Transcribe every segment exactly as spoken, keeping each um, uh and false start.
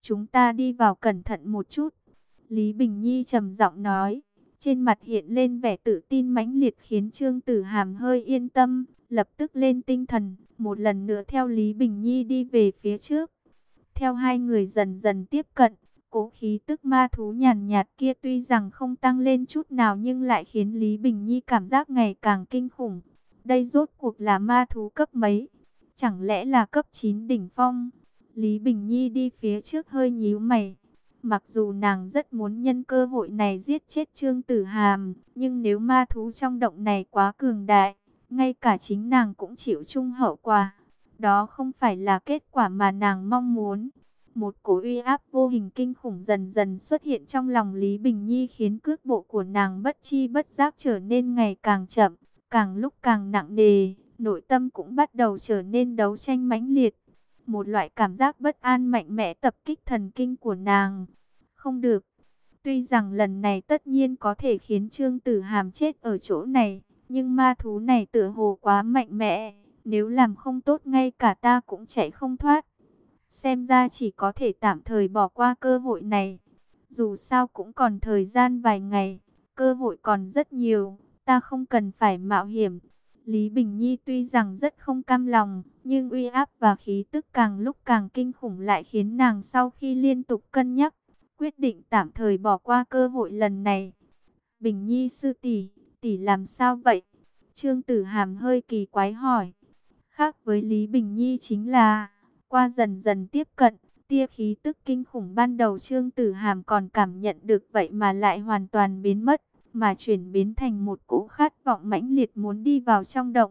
chúng ta đi vào cẩn thận một chút. Lý Bình Nhi trầm giọng nói, trên mặt hiện lên vẻ tự tin mãnh liệt khiến Trương Tử Hàm hơi yên tâm, lập tức lên tinh thần, một lần nữa theo Lý Bình Nhi đi về phía trước. Theo hai người dần dần tiếp cận, cố khí tức ma thú nhàn nhạt kia tuy rằng không tăng lên chút nào nhưng lại khiến Lý Bình Nhi cảm giác ngày càng kinh khủng. Đây rốt cuộc là ma thú cấp mấy? Chẳng lẽ là cấp chín đỉnh phong? Lý Bình Nhi đi phía trước hơi nhíu mày. Mặc dù nàng rất muốn nhân cơ hội này giết chết Trương Tử Hàm, nhưng nếu ma thú trong động này quá cường đại, ngay cả chính nàng cũng chịu chung hậu quả. Đó không phải là kết quả mà nàng mong muốn. Một cổ uy áp vô hình kinh khủng dần dần xuất hiện trong lòng Lý Bình Nhi khiến cước bộ của nàng bất chi bất giác trở nên ngày càng chậm, càng lúc càng nặng nề, nội tâm cũng bắt đầu trở nên đấu tranh mãnh liệt. Một loại cảm giác bất an mạnh mẽ tập kích thần kinh của nàng. Không được. Tuy rằng lần này tất nhiên có thể khiến Trương Tử Hàm chết ở chỗ này, nhưng ma thú này tựa hồ quá mạnh mẽ. Nếu làm không tốt ngay cả ta cũng chạy không thoát. Xem ra chỉ có thể tạm thời bỏ qua cơ hội này. Dù sao cũng còn thời gian vài ngày, cơ hội còn rất nhiều, ta không cần phải mạo hiểm. Lý Bình Nhi tuy rằng rất không cam lòng, nhưng uy áp và khí tức càng lúc càng kinh khủng lại khiến nàng sau khi liên tục cân nhắc, quyết định tạm thời bỏ qua cơ hội lần này. Bình Nhi sư tỷ, tỷ làm sao vậy? Trương Tử Hàm hơi kỳ quái hỏi. Khác với Lý Bình Nhi chính là, qua dần dần tiếp cận, tia khí tức kinh khủng ban đầu Trương Tử Hàm còn cảm nhận được vậy mà lại hoàn toàn biến mất, mà chuyển biến thành một cỗ khát vọng mãnh liệt muốn đi vào trong động.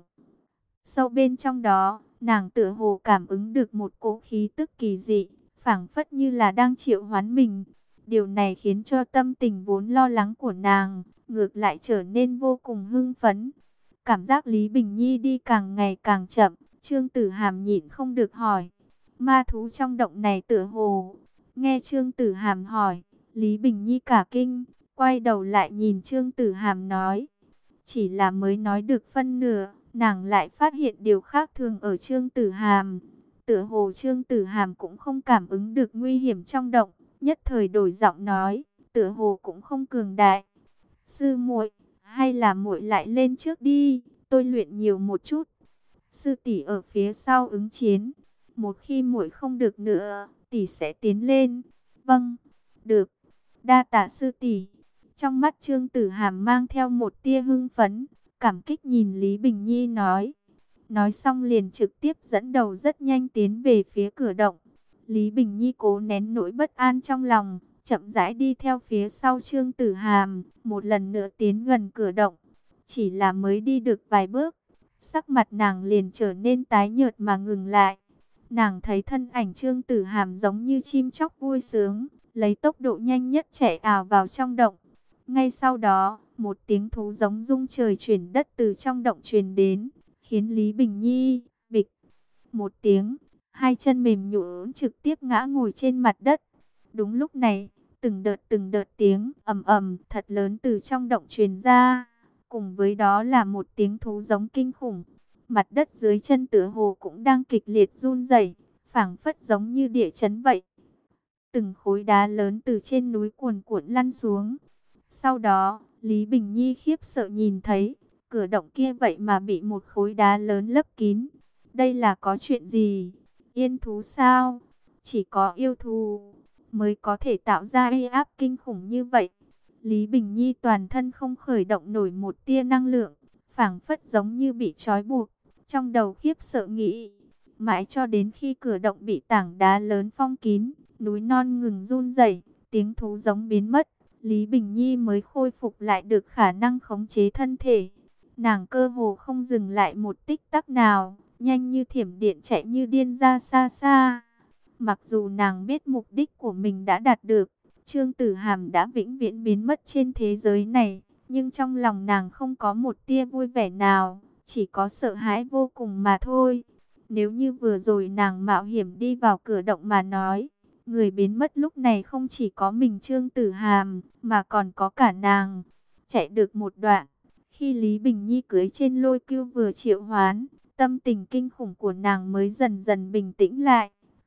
Sâu bên trong đó, nàng tựa hồ cảm ứng được một cỗ khí tức kỳ dị, phảng phất như là đang triệu hoán mình. Điều này khiến cho tâm tình vốn lo lắng của nàng, ngược lại trở nên vô cùng hưng phấn. Cảm giác Lý Bình Nhi đi càng ngày càng chậm, Trương Tử Hàm nhịn không được hỏi. Ma thú trong động này tựa hồ. Nghe Trương Tử Hàm hỏi, Lý Bình Nhi cả kinh, quay đầu lại nhìn Trương Tử Hàm nói. Chỉ là mới nói được phân nửa, nàng lại phát hiện điều khác thường ở Trương Tử Hàm. Tựa hồ Trương Tử Hàm cũng không cảm ứng được nguy hiểm trong động, nhất thời đổi giọng nói, tựa hồ cũng không cường đại. Sư muội, hay là muội lại lên trước đi, tôi luyện nhiều một chút. Sư tỷ ở phía sau ứng chiến, một khi muội không được nữa, tỷ sẽ tiến lên. Vâng, được. Đa tạ sư tỷ. Trong mắt Trương Tử Hàm mang theo một tia hưng phấn, cảm kích nhìn Lý Bình Nhi nói. Nói xong liền trực tiếp dẫn đầu rất nhanh tiến về phía cửa động. Lý Bình Nhi cố nén nỗi bất an trong lòng, chậm rãi đi theo phía sau Trương Tử Hàm, một lần nữa tiến gần cửa động. Chỉ là mới đi được vài bước, sắc mặt nàng liền trở nên tái nhợt mà ngừng lại. Nàng thấy thân ảnh Trương Tử Hàm giống như chim chóc vui sướng, lấy tốc độ nhanh nhất chạy ào vào trong động. Ngay sau đó, một tiếng thú giống rung trời chuyển đất từ trong động truyền đến, khiến Lý Bình Nhi bịch một tiếng, hai chân mềm nhũn trực tiếp ngã ngồi trên mặt đất. Đúng lúc này, từng đợt từng đợt tiếng ầm ầm thật lớn từ trong động truyền ra, cùng với đó là một tiếng thú giống kinh khủng. Mặt đất dưới chân tựa hồ cũng đang kịch liệt run rẩy, phảng phất giống như địa chấn vậy. Từng khối đá lớn từ trên núi cuồn cuộn lăn xuống. Sau đó, Lý Bình Nhi khiếp sợ nhìn thấy, cửa động kia vậy mà bị một khối đá lớn lấp kín. Đây là có chuyện gì? Yên thú sao? Chỉ có yêu thú mới có thể tạo ra uy áp kinh khủng như vậy. Lý Bình Nhi toàn thân không khởi động nổi một tia năng lượng, phảng phất giống như bị trói buộc. Trong đầu khiếp sợ nghĩ, mãi cho đến khi cửa động bị tảng đá lớn phong kín, núi non ngừng run rẩy, tiếng thú giống biến mất, Lý Bình Nhi mới khôi phục lại được khả năng khống chế thân thể. Nàng cơ hồ không dừng lại một tích tắc nào, nhanh như thiểm điện chạy như điên ra xa xa. Mặc dù nàng biết mục đích của mình đã đạt được, Trương Tử Hàm đã vĩnh viễn biến mất trên thế giới này, nhưng trong lòng nàng không có một tia vui vẻ nào, chỉ có sợ hãi vô cùng mà thôi. Nếu như vừa rồi nàng mạo hiểm đi vào cửa động mà nói, người biến mất lúc này không chỉ có mình Trương Tử Hàm, mà còn có cả nàng. Chạy được một đoạn, khi Lý Bình Nhi cưỡi trên lôi cưu vừa triệu hoán, tâm tình kinh khủng của nàng mới dần dần bình tĩnh lại.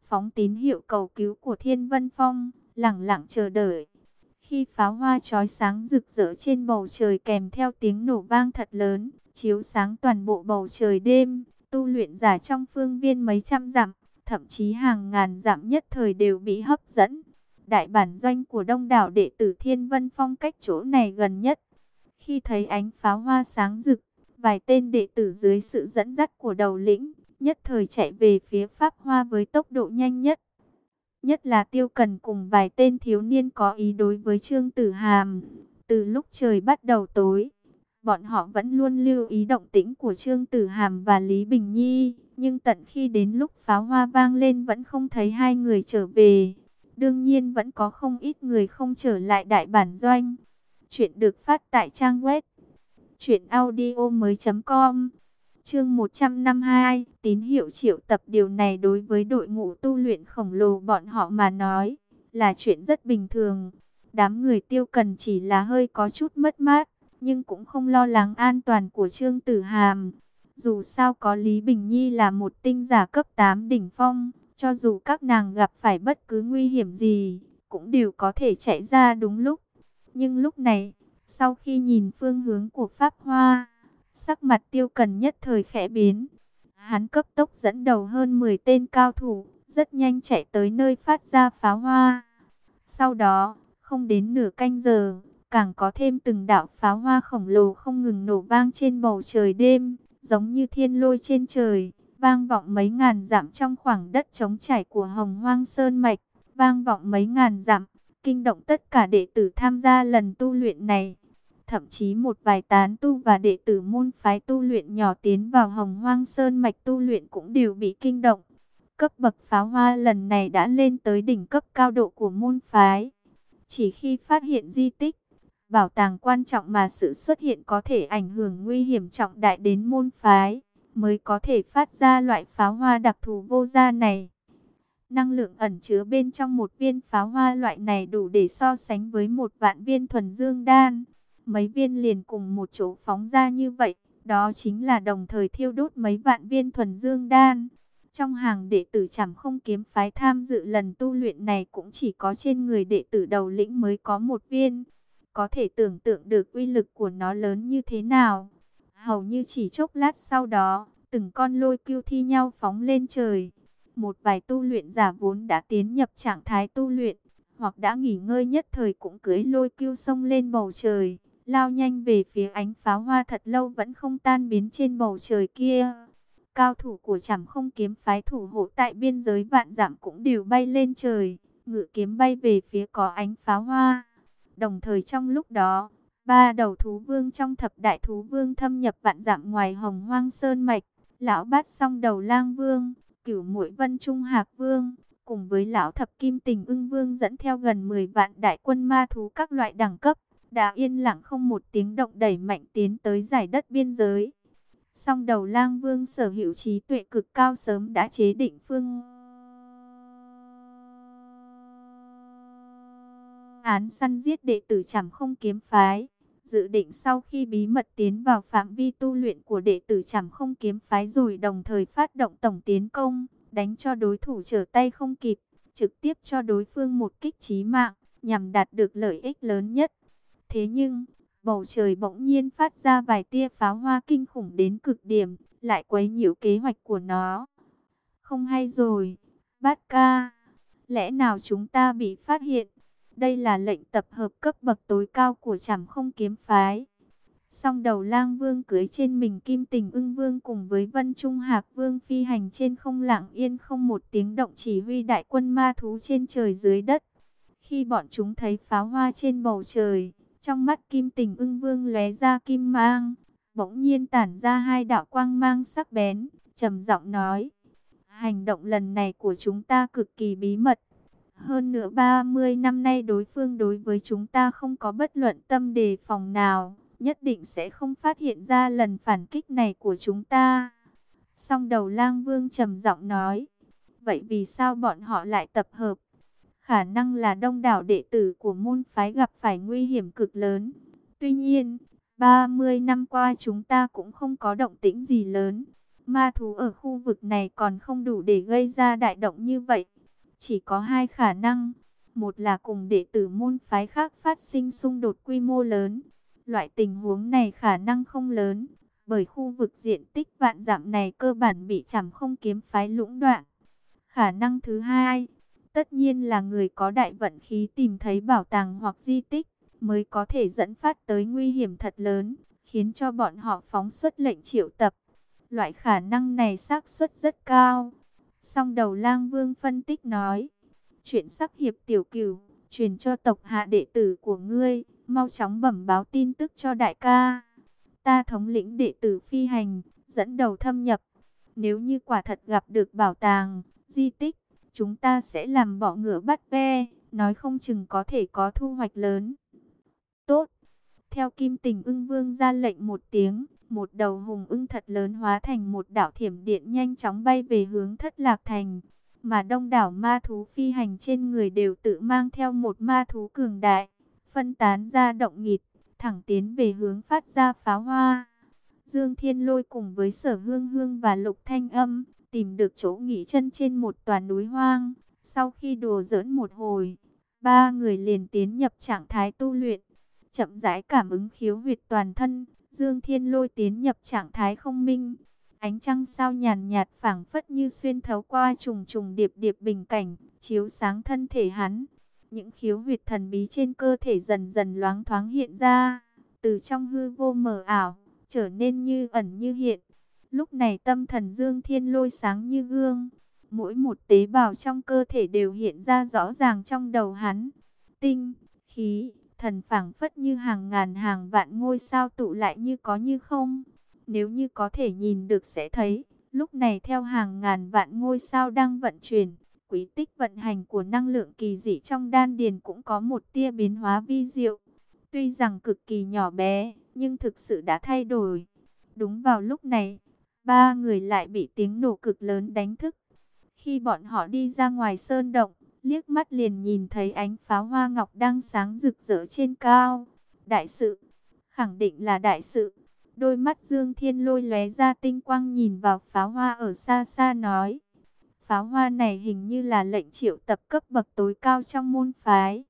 phóng tín hiệu cầu cứu của Thiên Vân Phong, lẳng lặng chờ đợi. Khi pháo hoa chói sáng rực rỡ trên bầu trời kèm theo tiếng nổ vang thật lớn, chiếu sáng toàn bộ bầu trời đêm, tu luyện giả trong phương viên mấy trăm dặm, thậm chí hàng ngàn dặm nhất thời đều bị hấp dẫn. Đại bản doanh của đông đảo đệ tử Thiên Vân Phong cách chỗ này gần nhất. Khi thấy ánh pháo hoa sáng rực, vài tên đệ tử dưới sự dẫn dắt của đầu lĩnh, nhất thời chạy về phía Pháp Hoa với tốc độ nhanh nhất. Nhất là Tiêu Cần cùng vài tên thiếu niên có ý đối với Trương Tử Hàm. Từ lúc trời bắt đầu tối, bọn họ vẫn luôn lưu ý động tĩnh của Trương Tử Hàm và Lý Bình Nhi. Nhưng tận khi đến lúc pháo hoa vang lên vẫn không thấy hai người trở về. Đương nhiên vẫn có không ít người không trở lại đại bản doanh. Chuyện được phát tại trang web truyện audio mới chấm com. Chương một trăm năm mươi hai, tín hiệu triệu tập. Điều này đối với đội ngũ tu luyện khổng lồ bọn họ mà nói là chuyện rất bình thường. Đám người Tiêu Cần chỉ là hơi có chút mất mát, nhưng cũng không lo lắng an toàn của Trương Tử Hàm. Dù sao có Lý Bình Nhi là một tinh giả cấp tám đỉnh phong, cho dù các nàng gặp phải bất cứ nguy hiểm gì, cũng đều có thể chạy ra đúng lúc. Nhưng lúc này, sau khi nhìn phương hướng của Pháp Hoa, sắc mặt Tiêu Cần nhất thời khẽ biến. Hắn cấp tốc dẫn đầu hơn mười tên cao thủ, rất nhanh chạy tới nơi phát ra pháo hoa. Sau đó, không đến nửa canh giờ, càng có thêm từng đạo pháo hoa khổng lồ không ngừng nổ vang trên bầu trời đêm, giống như thiên lôi trên trời, vang vọng mấy ngàn dặm trong khoảng đất trống trải của Hồng Hoang Sơn Mạch, vang vọng mấy ngàn dặm, kinh động tất cả đệ tử tham gia lần tu luyện này. Thậm chí một vài tán tu và đệ tử môn phái tu luyện nhỏ tiến vào Hồng Hoang Sơn Mạch tu luyện cũng đều bị kinh động. Cấp bậc pháo hoa lần này đã lên tới đỉnh cấp cao độ của môn phái. Chỉ khi phát hiện di tích, bảo tàng quan trọng mà sự xuất hiện có thể ảnh hưởng nguy hiểm trọng đại đến môn phái, mới có thể phát ra loại pháo hoa đặc thù vô gia này. Năng lượng ẩn chứa bên trong một viên pháo hoa loại này đủ để so sánh với một vạn viên thuần dương đan. Mấy viên liền cùng một chỗ phóng ra như vậy, đó chính là đồng thời thiêu đốt mấy vạn viên thuần dương đan. Trong hàng đệ tử Trảm Không Kiếm phái tham dự lần tu luyện này cũng chỉ có trên người đệ tử đầu lĩnh mới có một viên. Có thể tưởng tượng được uy lực của nó lớn như thế nào. Hầu như chỉ chốc lát sau đó, từng con lôi kiêu thi nhau phóng lên trời. Một vài tu luyện giả vốn đã tiến nhập trạng thái tu luyện, hoặc đã nghỉ ngơi nhất thời cũng cưỡi lôi kiêu xông lên bầu trời, lao nhanh về phía ánh pháo hoa thật lâu vẫn không tan biến trên bầu trời kia. Cao thủ của Trảm Không Kiếm phái thủ hộ tại biên giới vạn dặm cũng đều bay lên trời, ngự kiếm bay về phía có ánh pháo hoa. Đồng thời trong lúc đó, ba đầu thú vương trong thập đại thú vương thâm nhập vạn dặm ngoài Hồng Hoang Sơn Mạch, lão bát song đầu lang vương, cửu muội Vân Trung Hạc Vương, cùng với lão thập kim Tình Ưng Vương dẫn theo gần mười vạn đại quân ma thú các loại đẳng cấp, đã yên lặng không một tiếng động đẩy mạnh tiến tới giải đất biên giới. Song đầu lang vương sở hữu trí tuệ cực cao, sớm đã chế định phương án săn giết đệ tử Trảm Không Kiếm phái, dự định sau khi bí mật tiến vào phạm vi tu luyện của đệ tử Trảm Không Kiếm phái rồi đồng thời phát động tổng tiến công, đánh cho đối thủ trở tay không kịp, trực tiếp cho đối phương một kích chí mạng, nhằm đạt được lợi ích lớn nhất. Thế nhưng, bầu trời bỗng nhiên phát ra vài tia pháo hoa kinh khủng đến cực điểm, lại quấy nhiễu kế hoạch của nó. Không hay rồi, Bát ca, lẽ nào chúng ta bị phát hiện? Đây là lệnh tập hợp cấp bậc tối cao của Trảm Không Kiếm phái. Song đầu lang vương cưỡi trên mình kim Tình Ưng Vương cùng với Vân Trung Hạc Vương phi hành trên không, lặng yên không một tiếng động chỉ huy đại quân ma thú trên trời dưới đất. Khi bọn chúng thấy pháo hoa trên bầu trời, trong mắt kim Tình Ưng Vương lóe ra kim mang, bỗng nhiên tản ra hai đạo quang mang sắc bén, trầm giọng nói: hành động lần này của chúng ta cực kỳ bí mật. Hơn nữa ba mươi năm nay đối phương đối với chúng ta không có bất luận tâm đề phòng nào, nhất định sẽ không phát hiện ra lần phản kích này của chúng ta. Song đầu lang vương trầm giọng nói: vậy vì sao bọn họ lại tập hợp? Khả năng là đông đảo đệ tử của môn phái gặp phải nguy hiểm cực lớn. Tuy nhiên, ba mươi năm qua chúng ta cũng không có động tĩnh gì lớn. Ma thú ở khu vực này còn không đủ để gây ra đại động như vậy. chỉ có hai khả năng. Một là cùng đệ tử môn phái khác phát sinh xung đột quy mô lớn. Loại tình huống này khả năng không lớn, bởi khu vực diện tích vạn dặm này cơ bản bị Trảm Không kiếm phái lũng đoạn. Khả năng thứ hai, tất nhiên là người có đại vận khí tìm thấy bảo tàng hoặc di tích, mới có thể dẫn phát tới nguy hiểm thật lớn, khiến cho bọn họ phóng xuất lệnh triệu tập. Loại khả năng này xác suất rất cao. Song Đầu Lang Vương phân tích nói, chuyện sắc hiệp tiểu cửu, truyền cho tộc hạ đệ tử của ngươi, mau chóng bẩm báo tin tức cho đại ca. Ta thống lĩnh đệ tử phi hành, dẫn đầu thâm nhập. Nếu như quả thật gặp được bảo tàng, di tích, chúng ta sẽ làm bọ ngựa bắt ve, nói không chừng có thể có thu hoạch lớn. Tốt. Theo Kim Tình Ưng Vương ra lệnh một tiếng, một đầu hùng ưng thật lớn hóa thành một đạo thiểm điện nhanh chóng bay về hướng Thất Lạc Thành. Mà đông đảo ma thú phi hành trên người đều tự mang theo một ma thú cường đại, phân tán ra động nghịt, thẳng tiến về hướng phát ra pháo hoa. Dương Thiên Lôi cùng với Sở Hương Hương và Lục Thanh Âm tìm được chỗ nghỉ chân trên một tòa núi hoang. Sau khi đùa giỡn một hồi, ba người liền tiến nhập trạng thái tu luyện, chậm rãi cảm ứng khiếu huyệt toàn thân. Dương Thiên Lôi tiến nhập trạng thái không minh. Ánh trăng sao nhàn nhạt phảng phất như xuyên thấu qua trùng trùng điệp điệp bình cảnh, chiếu sáng thân thể hắn. Những khiếu huyệt thần bí trên cơ thể dần dần loáng thoáng hiện ra, từ trong hư vô mờ ảo, trở nên như ẩn như hiện. Lúc này tâm thần Dương Thiên Lôi sáng như gương, mỗi một tế bào trong cơ thể đều hiện ra rõ ràng trong đầu hắn. Tinh, khí, thần phảng phất như hàng ngàn hàng vạn ngôi sao tụ lại như có như không. Nếu như có thể nhìn được sẽ thấy, lúc này theo hàng ngàn vạn ngôi sao đang vận chuyển, quý tích vận hành của năng lượng kỳ dị trong đan điền cũng có một tia biến hóa vi diệu. Tuy rằng cực kỳ nhỏ bé, nhưng thực sự đã thay đổi. Đúng vào lúc này, ba người lại bị tiếng nổ cực lớn đánh thức. Khi bọn họ đi ra ngoài sơn động, liếc mắt liền nhìn thấy ánh pháo hoa ngọc đang sáng rực rỡ trên cao. Đại sự, khẳng định là đại sự. Đôi mắt Dương Thiên Lôi lóe ra tinh quang nhìn vào pháo hoa ở xa xa nói. Pháo hoa này hình như là lệnh triệu tập cấp bậc tối cao trong môn phái.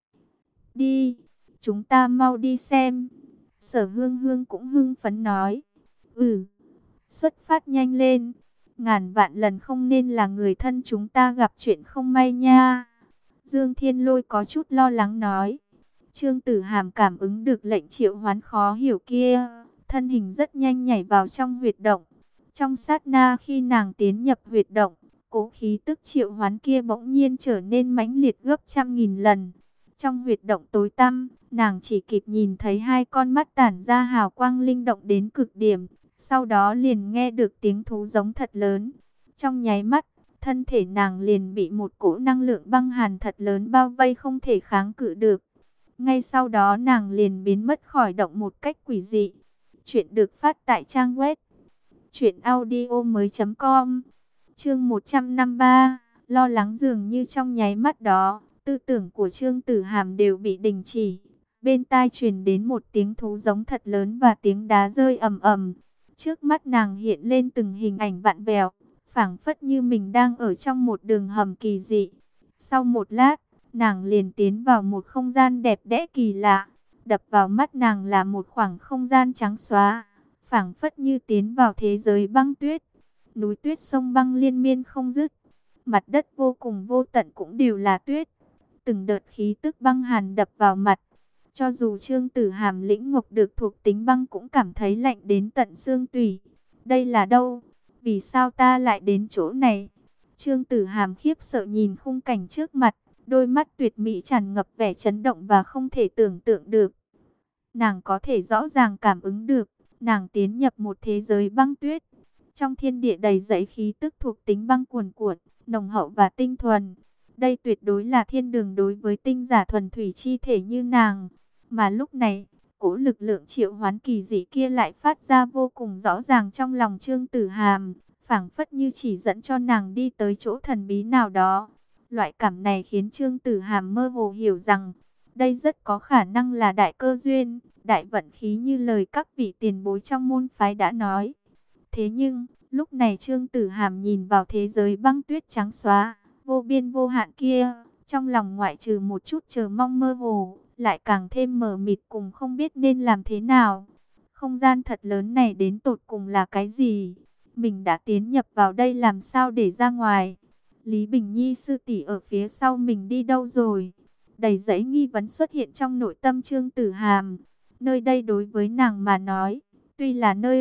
Đi, chúng ta mau đi xem. Sở Hương Hương cũng hưng phấn nói. Ừ, xuất phát nhanh lên. Ngàn vạn lần không nên là người thân chúng ta gặp chuyện không may nha. Dương Thiên Lôi có chút lo lắng nói. Trương Tử Hàm cảm ứng được lệnh triệu hoán khó hiểu kia, thân hình rất nhanh nhảy vào trong huyệt động. Trong sát na khi nàng tiến nhập huyệt động, cố khí tức triệu hoán kia bỗng nhiên trở nên mãnh liệt gấp trăm nghìn lần. Trong huyệt động tối tăm, nàng chỉ kịp nhìn thấy hai con mắt tản ra hào quang linh động đến cực điểm. Sau đó liền nghe được tiếng thú giống thật lớn. Trong nháy mắt, thân thể nàng liền bị một cỗ năng lượng băng hàn thật lớn bao vây không thể kháng cự được. Ngay sau đó nàng liền biến mất khỏi động một cách quỷ dị. Chuyện được phát tại trang web truyện audio mới chấm com. Chương một trăm năm mươi ba, lo lắng dường như trong nháy mắt đó, tư tưởng của Trương Tử Hàm đều bị đình chỉ. Bên tai truyền đến một tiếng thú giống thật lớn và tiếng đá rơi ầm ầm. Trước mắt nàng hiện lên từng hình ảnh vặn vẹo, phảng phất như mình đang ở trong một đường hầm kỳ dị. Sau một lát, nàng liền tiến vào một không gian đẹp đẽ kỳ lạ. Đập vào mắt nàng là một khoảng không gian trắng xóa, phảng phất như tiến vào thế giới băng tuyết. Núi tuyết sông băng liên miên không dứt, mặt đất vô cùng vô tận cũng đều là tuyết. Từng đợt khí tức băng hàn đập vào mặt. Cho dù Trương Tử Hàm lĩnh ngộ được thuộc tính băng cũng cảm thấy lạnh đến tận xương tủy. Đây là đâu? Vì sao ta lại đến chỗ này? Trương Tử Hàm khiếp sợ nhìn khung cảnh trước mặt, đôi mắt tuyệt mỹ tràn ngập vẻ chấn động và không thể tưởng tượng được. Nàng có thể rõ ràng cảm ứng được, nàng tiến nhập một thế giới băng tuyết. Trong thiên địa đầy dẫy khí tức thuộc tính băng cuồn cuộn, nồng hậu và tinh thuần. Đây tuyệt đối là thiên đường đối với tinh giả thuần thủy chi thể như nàng. Mà lúc này, cỗ lực lượng triệu hoán kỳ dị kia lại phát ra vô cùng rõ ràng trong lòng Trương Tử Hàm, phảng phất như chỉ dẫn cho nàng đi tới chỗ thần bí nào đó. Loại cảm này khiến Trương Tử Hàm mơ hồ hiểu rằng, đây rất có khả năng là đại cơ duyên, đại vận khí như lời các vị tiền bối trong môn phái đã nói. Thế nhưng, lúc này Trương Tử Hàm nhìn vào thế giới băng tuyết trắng xóa, vô biên vô hạn kia, trong lòng ngoại trừ một chút chờ mong mơ hồ, lại càng thêm mờ mịt cùng không biết nên làm thế nào. Không gian thật lớn này đến tột cùng là cái gì? Mình đã tiến nhập vào đây làm sao để ra ngoài? Lý Bình Nhi sư tỷ ở phía sau mình đi đâu rồi? Đầy dẫy nghi vấn xuất hiện trong nội tâm Trương Tử Hàm. Nơi đây đối với nàng mà nói, tuy là nơi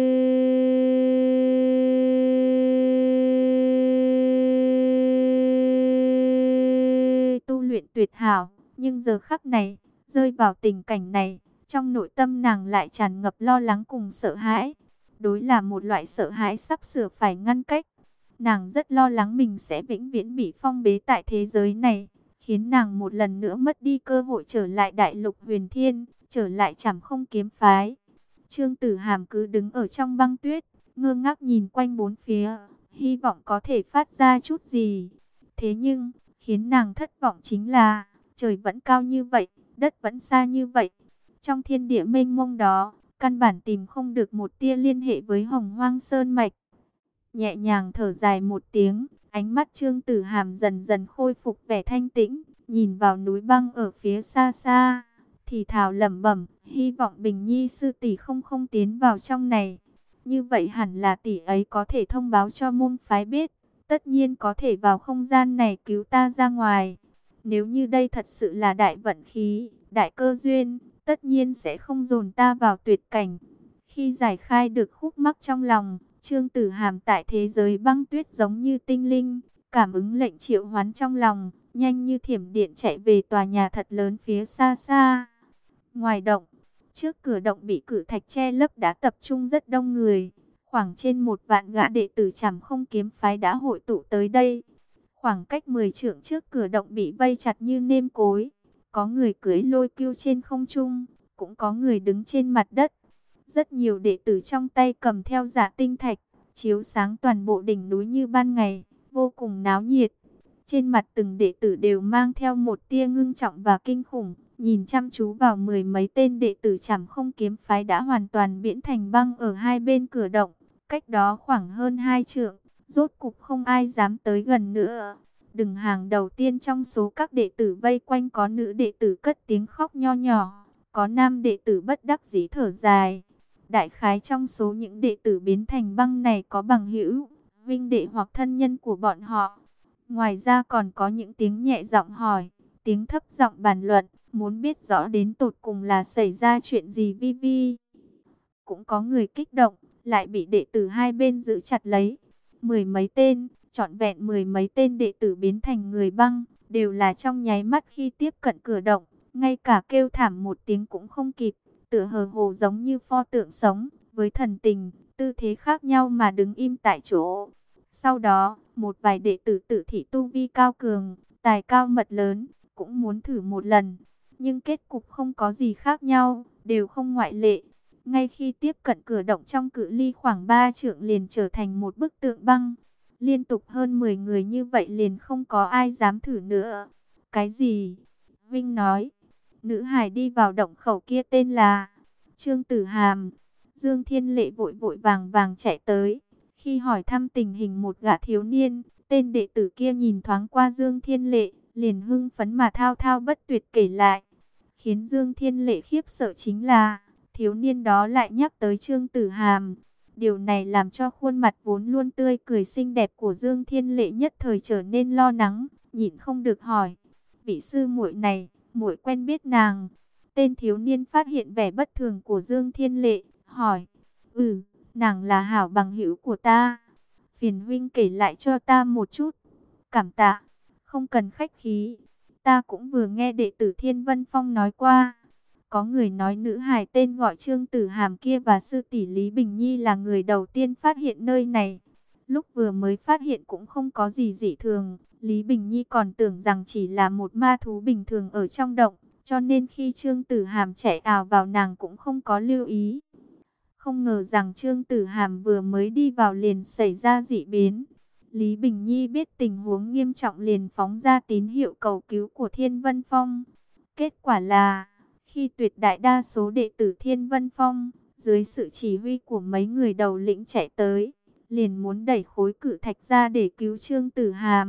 tu luyện tuyệt hảo, nhưng giờ khắc này, rơi vào tình cảnh này, trong nội tâm nàng lại tràn ngập lo lắng cùng sợ hãi. Đối là một loại sợ hãi sắp sửa phải ngăn cách. Nàng rất lo lắng mình sẽ vĩnh viễn bị phong bế tại thế giới này, khiến nàng một lần nữa mất đi cơ hội trở lại đại lục huyền thiên, trở lại Trảm Không kiếm phái. Trương Tử Hàm cứ đứng ở trong băng tuyết, ngơ ngác nhìn quanh bốn phía, hy vọng có thể phát ra chút gì. Thế nhưng, khiến nàng thất vọng chính là, trời vẫn cao như vậy, đất vẫn xa như vậy. Trong thiên địa mênh mông đó, căn bản tìm không được một tia liên hệ với Hồng Hoang Sơn Mạch. Nhẹ nhàng thở dài một tiếng, ánh mắt Trương Tử Hàm dần dần khôi phục vẻ thanh tĩnh, nhìn vào núi băng ở phía xa xa, thì thào lẩm bẩm, hy vọng Bình Nhi sư tỷ không không tiến vào trong này. Như vậy hẳn là tỷ ấy có thể thông báo cho môn phái biết, tất nhiên có thể vào không gian này cứu ta ra ngoài. Nếu như đây thật sự là đại vận khí, đại cơ duyên, tất nhiên sẽ không dồn ta vào tuyệt cảnh. Khi giải khai được khúc mắc trong lòng, Trương Tử Hàm tại thế giới băng tuyết giống như tinh linh, cảm ứng lệnh triệu hoán trong lòng, nhanh như thiểm điện chạy về tòa nhà thật lớn phía xa xa. Ngoài động, trước cửa động bị cự thạch che lấp đã tập trung rất đông người, khoảng trên một vạn gã đệ tử Trảm Không kiếm phái đã hội tụ tới đây. Khoảng cách mười trượng trước cửa động bị vây chặt như nêm cối, có người cưỡi lôi cưu trên không trung, cũng có người đứng trên mặt đất. Rất nhiều đệ tử trong tay cầm theo dạ tinh thạch, chiếu sáng toàn bộ đỉnh núi như ban ngày, vô cùng náo nhiệt. Trên mặt từng đệ tử đều mang theo một tia ngưng trọng và kinh khủng, nhìn chăm chú vào mười mấy tên đệ tử Trảm Không kiếm phái đã hoàn toàn biến thành băng ở hai bên cửa động, cách đó khoảng hơn hai trượng, rốt cục không ai dám tới gần nữa. Đứng hàng đầu tiên trong số các đệ tử vây quanh có nữ đệ tử cất tiếng khóc nho nhỏ, có nam đệ tử bất đắc dĩ thở dài. Đại khái trong số những đệ tử biến thành băng này có bằng hữu, huynh đệ hoặc thân nhân của bọn họ. Ngoài ra còn có những tiếng nhẹ giọng hỏi, tiếng thấp giọng bàn luận, muốn biết rõ đến tột cùng là xảy ra chuyện gì vi vi. Cũng có người kích động, lại bị đệ tử hai bên giữ chặt lấy. Mười mấy tên, trọn vẹn mười mấy tên đệ tử biến thành người băng, đều là trong nháy mắt khi tiếp cận cửa động, ngay cả kêu thảm một tiếng cũng không kịp. Tựa hờ hồ giống như pho tượng sống, với thần tình, tư thế khác nhau mà đứng im tại chỗ. Sau đó, một vài đệ tử tự thị tu vi cao cường, tài cao mật lớn, cũng muốn thử một lần. Nhưng kết cục không có gì khác nhau, đều không ngoại lệ. Ngay khi tiếp cận cửa động trong cự ly khoảng ba trượng liền trở thành một bức tượng băng. Liên tục hơn mười người như vậy liền không có ai dám thử nữa. Cái gì? Vinh nói. Nữ hài đi vào động khẩu kia tên là Trương Tử Hàm. Dương Thiên Lệ vội vội vàng vàng chạy tới. Khi hỏi thăm tình hình một gã thiếu niên, tên đệ tử kia nhìn thoáng qua Dương Thiên Lệ, liền hưng phấn mà thao thao bất tuyệt kể lại. Khiến Dương Thiên Lệ khiếp sợ chính là, thiếu niên đó lại nhắc tới Trương Tử Hàm. Điều này làm cho khuôn mặt vốn luôn tươi cười xinh đẹp của Dương Thiên Lệ nhất thời trở nên lo lắng, nhịn không được hỏi. Vị sư muội này, muội quen biết nàng? Tên thiếu niên phát hiện vẻ bất thường của Dương Thiên Lệ, hỏi. Ừ, nàng là hảo bằng hữu của ta. Phiền huynh kể lại cho ta một chút. Cảm tạ, không cần khách khí. Ta cũng vừa nghe đệ tử Thiên Vân Phong nói qua. Có người nói nữ hài tên gọi Trương Tử Hàm kia và sư tỷ Lý Bình Nhi là người đầu tiên phát hiện nơi này. Lúc vừa mới phát hiện cũng không có gì dị thường. Lý Bình Nhi còn tưởng rằng chỉ là một ma thú bình thường ở trong động. Cho nên khi Trương Tử Hàm chạy ào vào nàng cũng không có lưu ý. Không ngờ rằng Trương Tử Hàm vừa mới đi vào liền xảy ra dị biến. Lý Bình Nhi biết tình huống nghiêm trọng liền phóng ra tín hiệu cầu cứu của Thiên Vân Phong. Kết quả là, khi tuyệt đại đa số đệ tử Thiên Vân Phong, dưới sự chỉ huy của mấy người đầu lĩnh chạy tới, liền muốn đẩy khối cự thạch ra để cứu Trương Tử Hàm.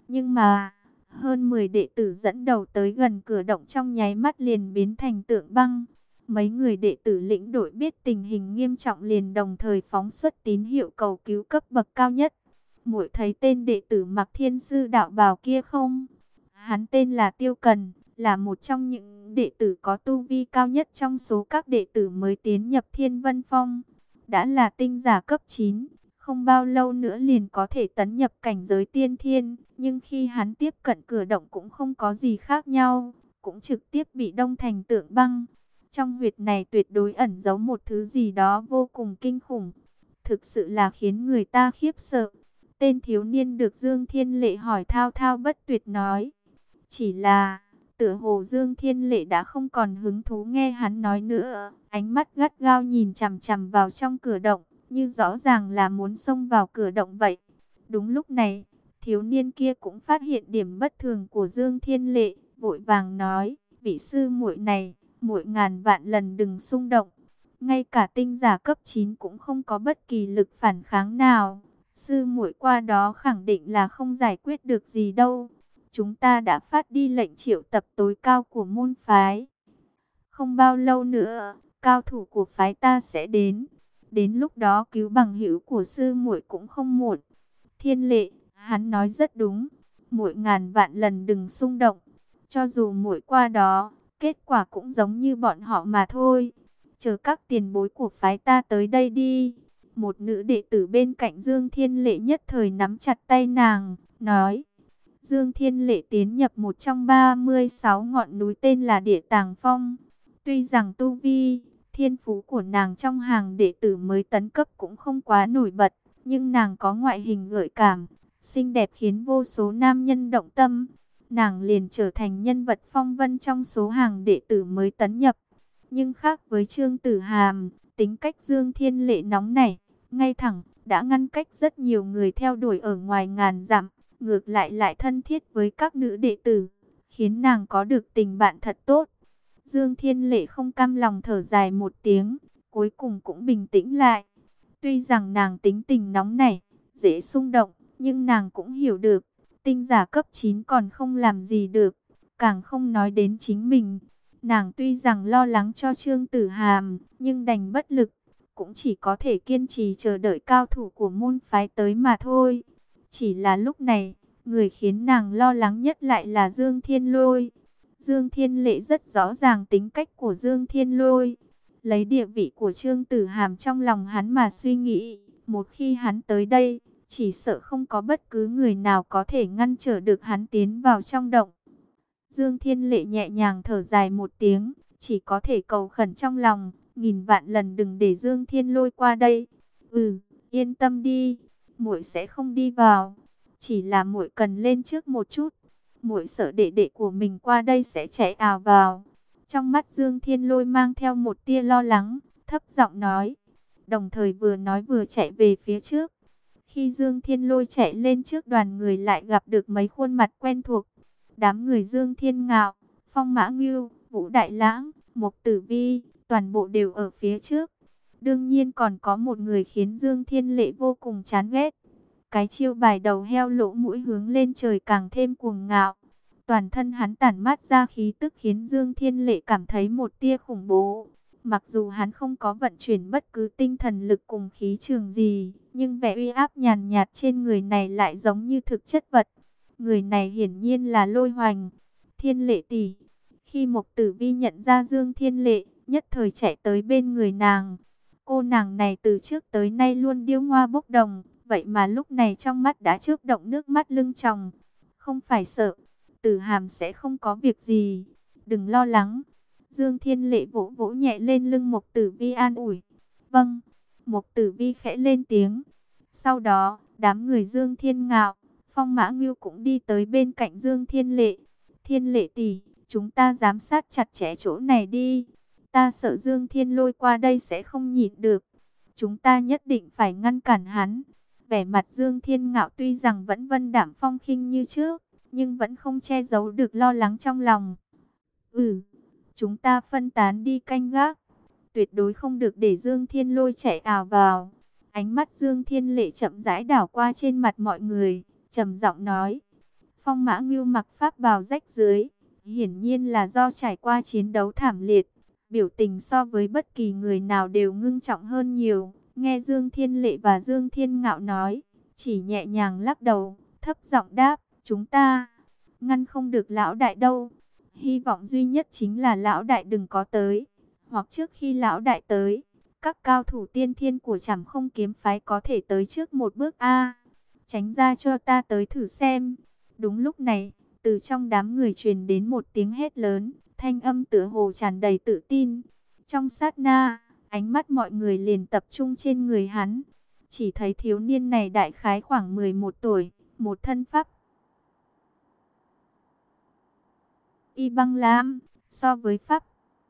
Nhưng mà, hơn mười đệ tử dẫn đầu tới gần cửa động trong nháy mắt liền biến thành tượng băng. Mấy người đệ tử lĩnh đội biết tình hình nghiêm trọng liền đồng thời phóng xuất tín hiệu cầu cứu cấp bậc cao nhất. Muội thấy tên đệ tử mặc thiên sư đạo bào kia không? Hắn tên là Tiêu Cần, là một trong những đệ tử có tu vi cao nhất trong số các đệ tử mới tiến nhập Thiên Vân Phong. Đã là tinh giả cấp chín, không bao lâu nữa liền có thể tấn nhập cảnh giới tiên thiên. Nhưng khi hắn tiếp cận cửa động cũng không có gì khác nhau, cũng trực tiếp bị đông thành tượng băng. Trong huyệt này tuyệt đối ẩn giấu một thứ gì đó vô cùng kinh khủng. Thực sự là khiến người ta khiếp sợ. Tên thiếu niên được Dương Thiên Lệ hỏi thao thao bất tuyệt nói. Chỉ là, tựa hồ Dương Thiên Lệ đã không còn hứng thú nghe hắn nói nữa. Ánh mắt gắt gao nhìn chằm chằm vào trong cửa động, như rõ ràng là muốn xông vào cửa động vậy. Đúng lúc này, thiếu niên kia cũng phát hiện điểm bất thường của Dương Thiên Lệ, vội vàng nói, vị sư muội này, muội ngàn vạn lần đừng xung động. Ngay cả tinh giả cấp chín cũng không có bất kỳ lực phản kháng nào. Sư muội qua đó khẳng định là không giải quyết được gì đâu. Chúng ta đã phát đi lệnh triệu tập tối cao của môn phái. Không bao lâu nữa, cao thủ của phái ta sẽ đến. Đến lúc đó cứu bằng hữu của sư muội cũng không muộn. Thiên Lệ, hắn nói rất đúng. Muội ngàn vạn lần đừng xung động. Cho dù muội qua đó, kết quả cũng giống như bọn họ mà thôi. Chờ các tiền bối của phái ta tới đây đi. Một nữ đệ tử bên cạnh Dương Thiên Lệ nhất thời nắm chặt tay nàng, nói. Dương Thiên Lệ tiến nhập một trong ba mươi sáu ngọn núi tên là Địa Tàng Phong. Tuy rằng tu vi, thiên phú của nàng trong hàng đệ tử mới tấn cấp cũng không quá nổi bật, nhưng nàng có ngoại hình gợi cảm, xinh đẹp khiến vô số nam nhân động tâm. Nàng liền trở thành nhân vật phong vân trong số hàng đệ tử mới tấn nhập. Nhưng khác với Trương Tử Hàm, tính cách Dương Thiên Lệ nóng nảy, ngay thẳng, đã ngăn cách rất nhiều người theo đuổi ở ngoài ngàn dặm. Ngược lại lại thân thiết với các nữ đệ tử, khiến nàng có được tình bạn thật tốt. Dương Thiên Lệ không cam lòng thở dài một tiếng, cuối cùng cũng bình tĩnh lại. Tuy rằng nàng tính tình nóng nảy, dễ xung động, nhưng nàng cũng hiểu được, tinh giả cấp chín còn không làm gì được, càng không nói đến chính mình. Nàng tuy rằng lo lắng cho Trương Tử Hàm, nhưng đành bất lực, cũng chỉ có thể kiên trì chờ đợi cao thủ của môn phái tới mà thôi. Chỉ là lúc này, người khiến nàng lo lắng nhất lại là Dương Thiên Lôi. Dương Thiên Lệ rất rõ ràng tính cách của Dương Thiên Lôi. Lấy địa vị của Trương Tử Hàm trong lòng hắn mà suy nghĩ, một khi hắn tới đây, chỉ sợ không có bất cứ người nào có thể ngăn trở được hắn tiến vào trong động. Dương Thiên Lệ nhẹ nhàng thở dài một tiếng, chỉ có thể cầu khẩn trong lòng, nghìn vạn lần đừng để Dương Thiên Lôi qua đây. Ừ, yên tâm đi, muội sẽ không đi vào. Chỉ là muội cần lên trước một chút. Muội sợ đệ đệ của mình qua đây sẽ chạy ào vào. Trong mắt Dương Thiên Lôi mang theo một tia lo lắng, thấp giọng nói. Đồng thời vừa nói vừa chạy về phía trước. Khi Dương Thiên Lôi chạy lên trước đoàn người lại gặp được mấy khuôn mặt quen thuộc. Đám người Dương Thiên Ngạo, Phong Mã Ngưu, Vũ Đại Lãng, Mục Tử Vi, toàn bộ đều ở phía trước. Đương nhiên còn có một người khiến Dương Thiên Lệ vô cùng chán ghét. Cái chiêu bài đầu heo lỗ mũi hướng lên trời càng thêm cuồng ngạo. Toàn thân hắn tản mát ra khí tức khiến Dương Thiên Lệ cảm thấy một tia khủng bố. Mặc dù hắn không có vận chuyển bất cứ tinh thần lực cùng khí trường gì, nhưng vẻ uy áp nhàn nhạt trên người này lại giống như thực chất vật. Người này hiển nhiên là Lôi Hoành. Thiên Lệ tỷ. Khi Mục Tử Vi nhận ra Dương Thiên Lệ, nhất thời chạy tới bên người nàng. Cô nàng này từ trước tới nay luôn điêu ngoa bốc đồng, vậy mà lúc này trong mắt đã chớp động nước mắt lưng tròng. Không phải sợ, Tử Hàm sẽ không có việc gì, đừng lo lắng. Dương Thiên Lệ vỗ vỗ nhẹ lên lưng Mục Tử Vi an ủi. Vâng, Mục Tử Vi khẽ lên tiếng. Sau đó, đám người Dương Thiên Ngạo, Phong Mã Ngưu cũng đi tới bên cạnh Dương Thiên Lệ. Thiên Lệ tỷ, chúng ta giám sát chặt chẽ chỗ này đi. Ta sợ Dương Thiên Lôi qua đây sẽ không nhịn được. Chúng ta nhất định phải ngăn cản hắn. Vẻ mặt Dương Thiên Ngạo tuy rằng vẫn vân đạm phong khinh như trước, nhưng vẫn không che giấu được lo lắng trong lòng. Ừ, chúng ta phân tán đi canh gác. Tuyệt đối không được để Dương Thiên Lôi chạy ào vào. Ánh mắt Dương Thiên Lệ chậm rãi đảo qua trên mặt mọi người, trầm giọng nói. Phong Mã Ngưu mặc pháp bào rách rưới, hiển nhiên là do trải qua chiến đấu thảm liệt. Biểu tình so với bất kỳ người nào đều ngưng trọng hơn nhiều. Nghe Dương Thiên Lệ và Dương Thiên Ngạo nói, chỉ nhẹ nhàng lắc đầu, thấp giọng đáp, chúng ta ngăn không được lão đại đâu. Hy vọng duy nhất chính là lão đại đừng có tới, hoặc trước khi lão đại tới, các cao thủ tiên thiên của Trảm Không kiếm phái có thể tới trước một bước a. Tránh ra cho ta tới thử xem. Đúng lúc này, từ trong đám người truyền đến một tiếng hét lớn, thanh âm tựa hồ tràn đầy tự tin. Trong sát na, ánh mắt mọi người liền tập trung trên người hắn. Chỉ thấy thiếu niên này đại khái khoảng mười một tuổi, một thân pháp y băng lam, so với pháp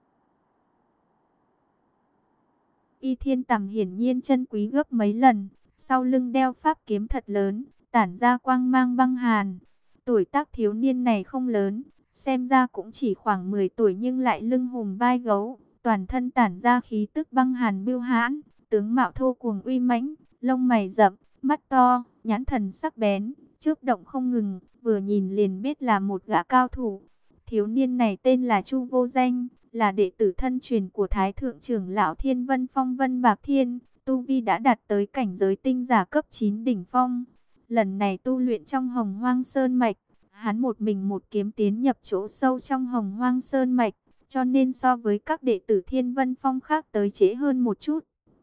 y thiên tầm hiển nhiên chân quý gấp mấy lần. Sau lưng đeo pháp kiếm thật lớn, tản ra quang mang băng hàn. Tuổi tác thiếu niên này không lớn, xem ra cũng chỉ khoảng mười tuổi nhưng lại lưng hùm vai gấu, toàn thân tản ra khí tức băng hàn bưu hãn, tướng mạo thô cuồng uy mãnh, lông mày rậm, mắt to, nhãn thần sắc bén, chớp động không ngừng, vừa nhìn liền biết là một gã cao thủ. Thiếu niên này tên là Chu Vô Danh, là đệ tử thân truyền của Thái thượng trưởng lão Thiên Vân Phong Vân Bạc Thiên, tu vi đã đạt tới cảnh giới tinh giả cấp chín đỉnh phong. Lần này tu luyện trong Hồng Hoang Sơn mạch, hắn một mình một kiếm tiến nhập chỗ sâu trong Hồng Hoang Sơn mạch, cho nên so với các đệ tử Thiên Vân Phong khác tới trễ hơn một chút.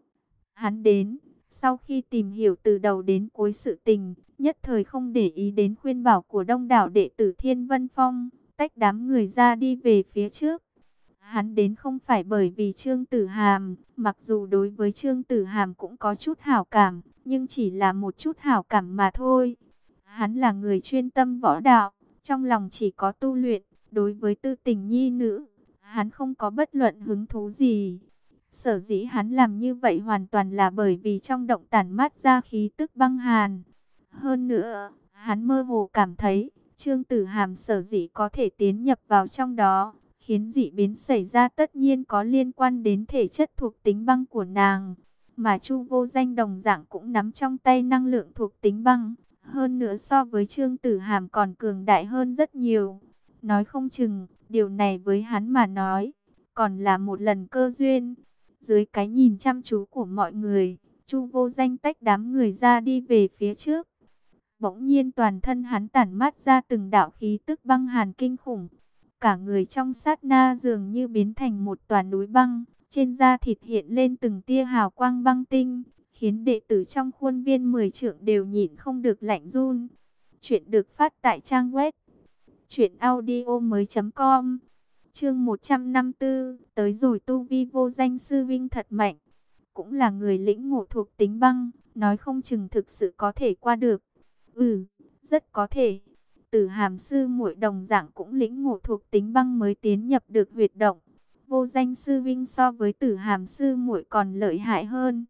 Hắn đến, sau khi tìm hiểu từ đầu đến cuối sự tình, nhất thời không để ý đến khuyên bảo của đông đảo đệ tử Thiên Vân Phong, tách đám người ra đi về phía trước. Hắn đến không phải bởi vì Trương Tử Hàm, mặc dù đối với Trương Tử Hàm cũng có chút hảo cảm, nhưng chỉ là một chút hảo cảm mà thôi. Hắn là người chuyên tâm võ đạo, trong lòng chỉ có tu luyện, đối với tư tình nhi nữ, hắn không có bất luận hứng thú gì. Sở dĩ hắn làm như vậy hoàn toàn là bởi vì trong động tản mát ra khí tức băng hàn. Hơn nữa, hắn mơ hồ cảm thấy, Trương Tử Hàm sở dĩ có thể tiến nhập vào trong đó, khiến dị biến xảy ra tất nhiên có liên quan đến thể chất thuộc tính băng của nàng. Mà Chu Vô Danh đồng dạng cũng nắm trong tay năng lượng thuộc tính băng, hơn nữa so với Trương Tử Hàm còn cường đại hơn rất nhiều. Nói không chừng, điều này với hắn mà nói, còn là một lần cơ duyên. Dưới cái nhìn chăm chú của mọi người, Chu Vô Danh tách đám người ra đi về phía trước. Bỗng nhiên toàn thân hắn tản mát ra từng đạo khí tức băng hàn kinh khủng. Cả người trong sát na dường như biến thành một tòa núi băng, trên da thịt hiện lên từng tia hào quang băng tinh, khiến đệ tử trong khuôn viên mười trượng đều nhịn không được lạnh run. Chuyện được phát tại trang web truyện audio mới chấm com. Chương một trăm năm mươi tư, tới rồi tu vi Vô Danh sư vinh thật mạnh, cũng là người lĩnh ngộ thuộc tính băng, nói không chừng thực sự có thể qua được. Ừ, rất có thể. Tử Hàm sư muội đồng dạng cũng lĩnh ngộ thuộc tính băng mới tiến nhập được huyệt động. Vô Danh sư vinh so với Tử Hàm sư muội còn lợi hại hơn.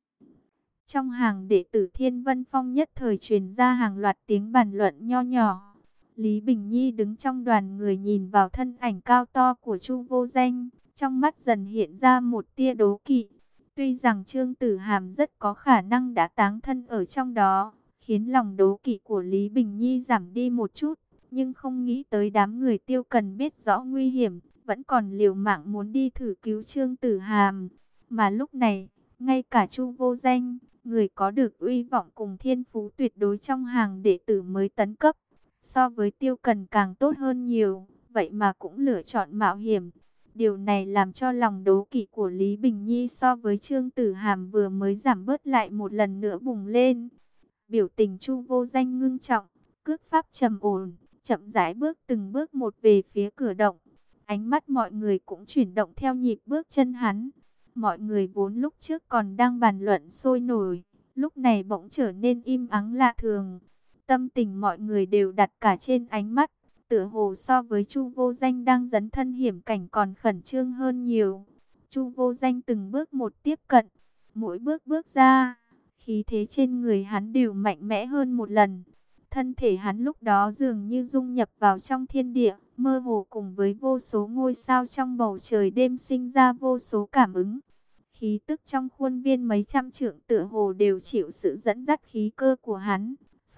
Trong hàng đệ tử Thiên Vân Phong nhất thời truyền ra hàng loạt tiếng bàn luận nho nhỏ. Lý Bình Nhi đứng trong đoàn người nhìn vào thân ảnh cao to của Chu Vô Danh, trong mắt dần hiện ra một tia đố kỵ. Tuy rằng Trương Tử Hàm rất có khả năng đã táng thân ở trong đó, khiến lòng đố kỵ của Lý Bình Nhi giảm đi một chút, nhưng không nghĩ tới đám người Tiêu Cần biết rõ nguy hiểm, vẫn còn liều mạng muốn đi thử cứu Trương Tử Hàm. Mà lúc này, ngay cả Chu Vô Danh, người có được uy vọng cùng thiên phú tuyệt đối trong hàng đệ tử mới tấn cấp, so với Tiêu Cần càng tốt hơn nhiều, vậy mà cũng lựa chọn mạo hiểm. Điều này làm cho lòng đố kỵ của Lý Bình Nhi so với Trương Tử Hàm vừa mới giảm bớt lại một lần nữa bùng lên. Biểu tình Chu Vô Danh ngưng trọng, cước pháp trầm ổn, chậm rãi bước từng bước một về phía cửa động. Ánh mắt mọi người cũng chuyển động theo nhịp bước chân hắn. Mọi người vốn lúc trước còn đang bàn luận sôi nổi, lúc này bỗng trở nên im ắng lạ thường. Tâm tình mọi người đều đặt cả trên ánh mắt, tựa hồ so với Chu Vô Danh đang dấn thân hiểm cảnh còn khẩn trương hơn nhiều. Chu Vô Danh từng bước một tiếp cận, mỗi bước bước ra, khí thế trên người hắn đều mạnh mẽ hơn một lần. Thân thể hắn lúc đó dường như dung nhập vào trong thiên địa, mơ hồ cùng với vô số ngôi sao trong bầu trời đêm sinh ra vô số cảm ứng. Khí tức trong khuôn viên mấy trăm trượng tựa hồ đều chịu sự dẫn dắt khí cơ của hắn,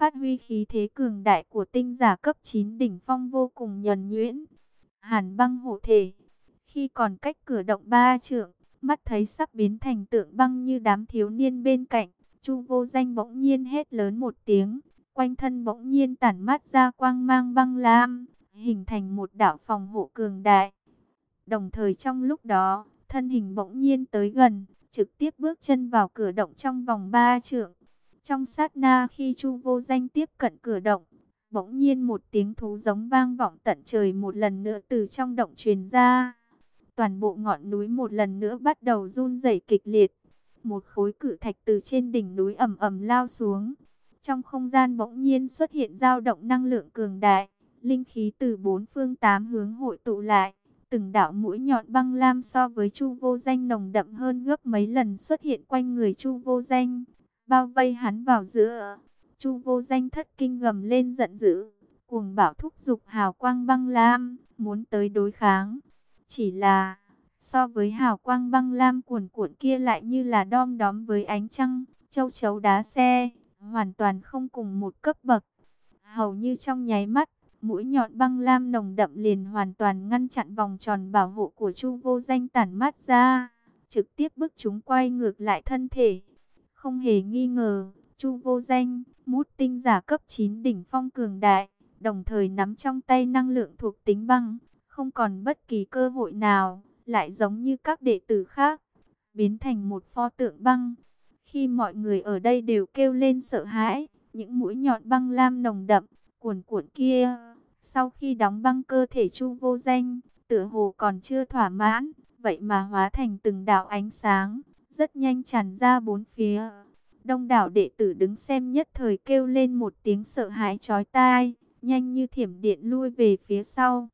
phát huy khí thế cường đại của tinh giả cấp chín đỉnh phong vô cùng nhuần nhuyễn. Hàn băng hộ thể, khi còn cách cửa động ba trượng, mắt thấy sắp biến thành tượng băng như đám thiếu niên bên cạnh, Chu Vô Danh bỗng nhiên hét lớn một tiếng, quanh thân bỗng nhiên tản mát ra quang mang băng lam, hình thành một đạo phòng hộ cường đại. Đồng thời trong lúc đó, thân hình bỗng nhiên tới gần, trực tiếp bước chân vào cửa động trong vòng ba trượng. Trong sát na khi Chu Vô Danh tiếp cận cửa động, bỗng nhiên một tiếng thú giống vang vọng tận trời một lần nữa từ trong động truyền ra. Toàn bộ ngọn núi một lần nữa bắt đầu run rẩy kịch liệt. Một khối cự thạch từ trên đỉnh núi ầm ầm lao xuống. Trong không gian bỗng nhiên xuất hiện dao động năng lượng cường đại, linh khí từ bốn phương tám hướng hội tụ lại. Từng đạo mũi nhọn băng lam so với Chu Vô Danh nồng đậm hơn gấp mấy lần xuất hiện quanh người Chu Vô Danh, bao vây hắn vào giữa. Chu Vô Danh thất kinh gầm lên giận dữ, cuồng bạo thúc giục hào quang băng lam, muốn tới đối kháng. Chỉ là, so với hào quang băng lam cuồn cuộn kia lại như là đom đóm với ánh trăng, châu chấu đá xe, hoàn toàn không cùng một cấp bậc. Hầu như trong nháy mắt, mũi nhọn băng lam nồng đậm liền hoàn toàn ngăn chặn vòng tròn bảo hộ của Chu Vô Danh tản mát ra, trực tiếp bức chúng quay ngược lại thân thể. Không hề nghi ngờ, Chu Vô Danh, một tinh giả cấp chín đỉnh phong cường đại, đồng thời nắm trong tay năng lượng thuộc tính băng, không còn bất kỳ cơ hội nào, lại giống như các đệ tử khác, biến thành một pho tượng băng. Khi mọi người ở đây đều kêu lên sợ hãi, những mũi nhọn băng lam nồng đậm, cuồn cuộn kia, sau khi đóng băng cơ thể Chu Vô Danh, tựa hồ còn chưa thỏa mãn, vậy mà hóa thành từng đạo ánh sáng, rất nhanh tràn ra bốn phía. Đông đảo đệ tử đứng xem nhất thời kêu lên một tiếng sợ hãi chói tai, nhanh như thiểm điện lui về phía sau.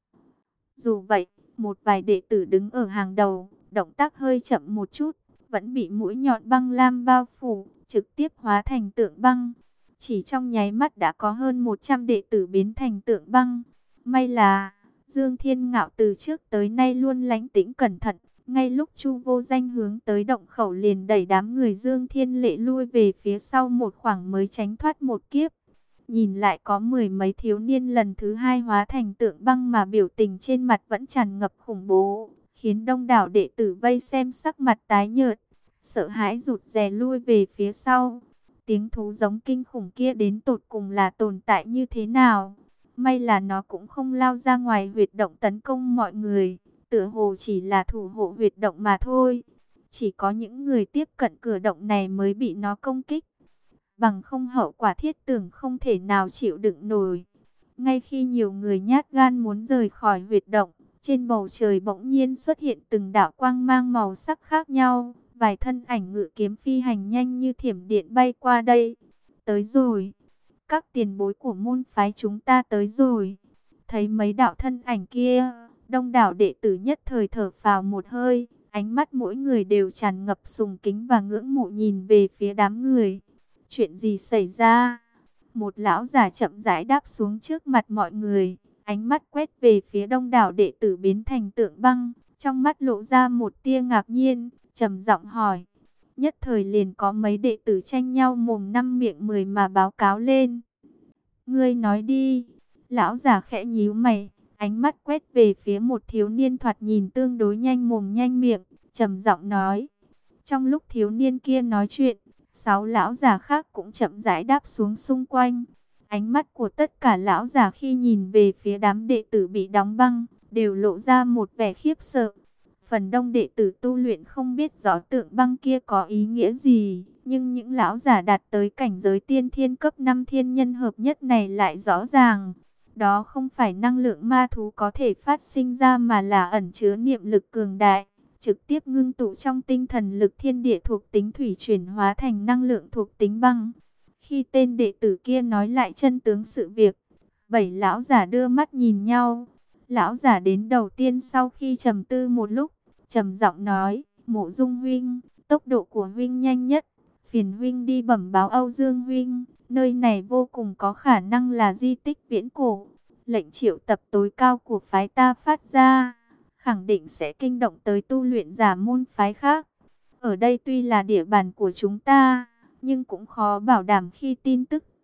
Dù vậy, một vài đệ tử đứng ở hàng đầu, động tác hơi chậm một chút, vẫn bị mũi nhọn băng lam bao phủ, trực tiếp hóa thành tượng băng. Chỉ trong nháy mắt đã có hơn một trăm đệ tử biến thành tượng băng. May là Dương Thiên Ngạo từ trước tới nay luôn lánh tĩnh cẩn thận, ngay lúc Chu Vô Danh hướng tới động khẩu liền đẩy đám người Dương Thiên Lệ lui về phía sau một khoảng mới tránh thoát một kiếp. Nhìn lại có mười mấy thiếu niên lần thứ hai hóa thành tượng băng mà biểu tình trên mặt vẫn tràn ngập khủng bố, khiến đông đảo đệ tử vây xem sắc mặt tái nhợt, sợ hãi rụt rè lui về phía sau. Tiếng thú giống kinh khủng kia đến tột cùng là tồn tại như thế nào? May là nó cũng không lao ra ngoài huyệt động tấn công mọi người, tựa hồ chỉ là thủ hộ huyệt động mà thôi. Chỉ có những người tiếp cận cửa động này mới bị nó công kích. Bằng không hậu quả thiết tưởng không thể nào chịu đựng nổi. Ngay khi nhiều người nhát gan muốn rời khỏi huyệt động, trên bầu trời bỗng nhiên xuất hiện từng đạo quang mang màu sắc khác nhau. Vài thân ảnh ngự kiếm phi hành nhanh như thiểm điện bay qua đây. Tới rồi. Các tiền bối của môn phái chúng ta tới rồi. Thấy mấy đạo thân ảnh kia, đông đảo đệ tử nhất thời thở phào một hơi. Ánh mắt mỗi người đều tràn ngập sùng kính và ngưỡng mộ nhìn về phía đám người. Chuyện gì xảy ra? Một lão già chậm rãi đáp xuống trước mặt mọi người. Ánh mắt quét về phía đông đảo đệ tử biến thành tượng băng. Trong mắt lộ ra một tia ngạc nhiên, trầm giọng hỏi. Nhất thời liền có mấy đệ tử tranh nhau mồm năm miệng mười mà báo cáo lên. Ngươi nói đi. Lão già khẽ nhíu mày, ánh mắt quét về phía một thiếu niên thoạt nhìn tương đối nhanh mồm nhanh miệng, trầm giọng nói. Trong lúc thiếu niên kia nói chuyện, sáu lão già khác cũng chậm rãi đáp xuống xung quanh. Ánh mắt của tất cả lão già khi nhìn về phía đám đệ tử bị đóng băng, đều lộ ra một vẻ khiếp sợ. Phần đông đệ tử tu luyện không biết rõ tượng băng kia có ý nghĩa gì, nhưng những lão giả đạt tới cảnh giới tiên thiên cấp năm thiên nhân hợp nhất này lại rõ ràng. Đó không phải năng lượng ma thú có thể phát sinh ra mà là ẩn chứa niệm lực cường đại, trực tiếp ngưng tụ trong tinh thần lực thiên địa thuộc tính thủy chuyển hóa thành năng lượng thuộc tính băng. Khi tên đệ tử kia nói lại chân tướng sự việc, bảy lão giả đưa mắt nhìn nhau. Lão giả đến đầu tiên sau khi trầm tư một lúc, trầm giọng nói, Mộ Dung huynh, tốc độ của huynh nhanh nhất, phiền huynh đi bẩm báo Âu Dương huynh, nơi này vô cùng có khả năng là di tích viễn cổ. Lệnh triệu tập tối cao của phái ta phát ra, khẳng định sẽ kinh động tới tu luyện giả môn phái khác. Ở đây tuy là địa bàn của chúng ta, nhưng cũng khó bảo đảm khi tin tức